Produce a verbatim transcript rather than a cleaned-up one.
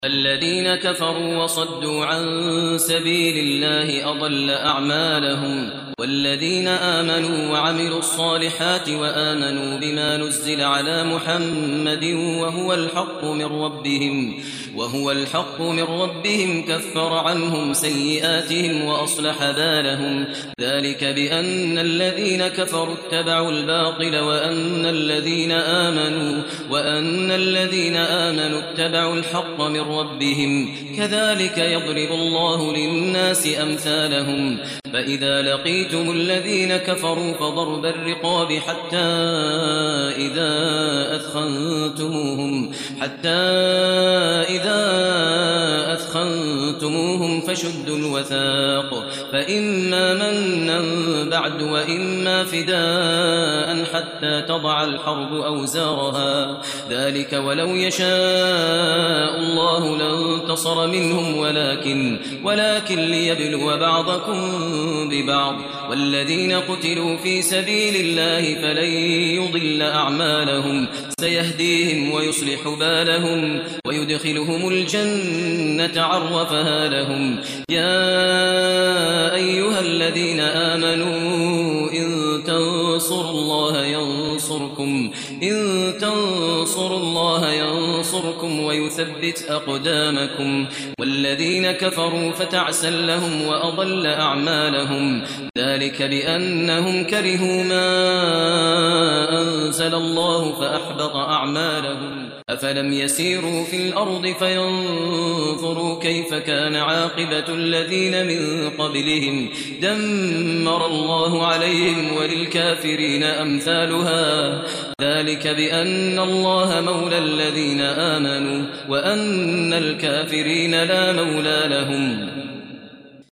الذين كفروا وصدوا عن سبيل الله أضل أعمالهم والذين آمنوا وعملوا الصالحات وآمنوا بما نزل على محمد وهو الحق من ربهم وهو الحق من ربهم كفر عنهم سيئاتهم وأصلح بالهم ذلك بأن الذين كفروا اتبعوا الباطل وأن الذين آمنوا وأن الذين آمنوا اتبعوا الحق من ربهم كذلك يضرب الله للناس أمثالهم فإذا لقيتم الذين كفروا فضرب الرقاب حتى إذا أثخنتموهم حتى إذا أثخنتموهم فشدوا الوثاق فإما منا بعد وإما فداء حتى تضع الحرب أوزارها ذلك ولو يشاء الله لانتصر منهم ولكن ولكن ليبلو بعضكم ببعض والذين قتلوا في سبيل الله فلن يضل أعمالهم سيهديهم ويصلح بالهم ويدخلهم الجنة عرفها لهم يا أيها الذين آمنوا إن تنصروا الله ينصركم إن تنصروا الله ينصركم ويثبت أقدامكم والذين كفروا فتعسا لهم وأضل أعمالهم ذلك بأنهم كرهوا ما أنزل الله فأحبط أعمالهم أفلم يسيروا في الأرض فينظروا كيف كان عاقبة الذين من قبلهم دمر الله عليهم وللكافرين أمثالها ذلك بأن الله مولى الذين آمنوا وأن الكافرين لا مولى لهم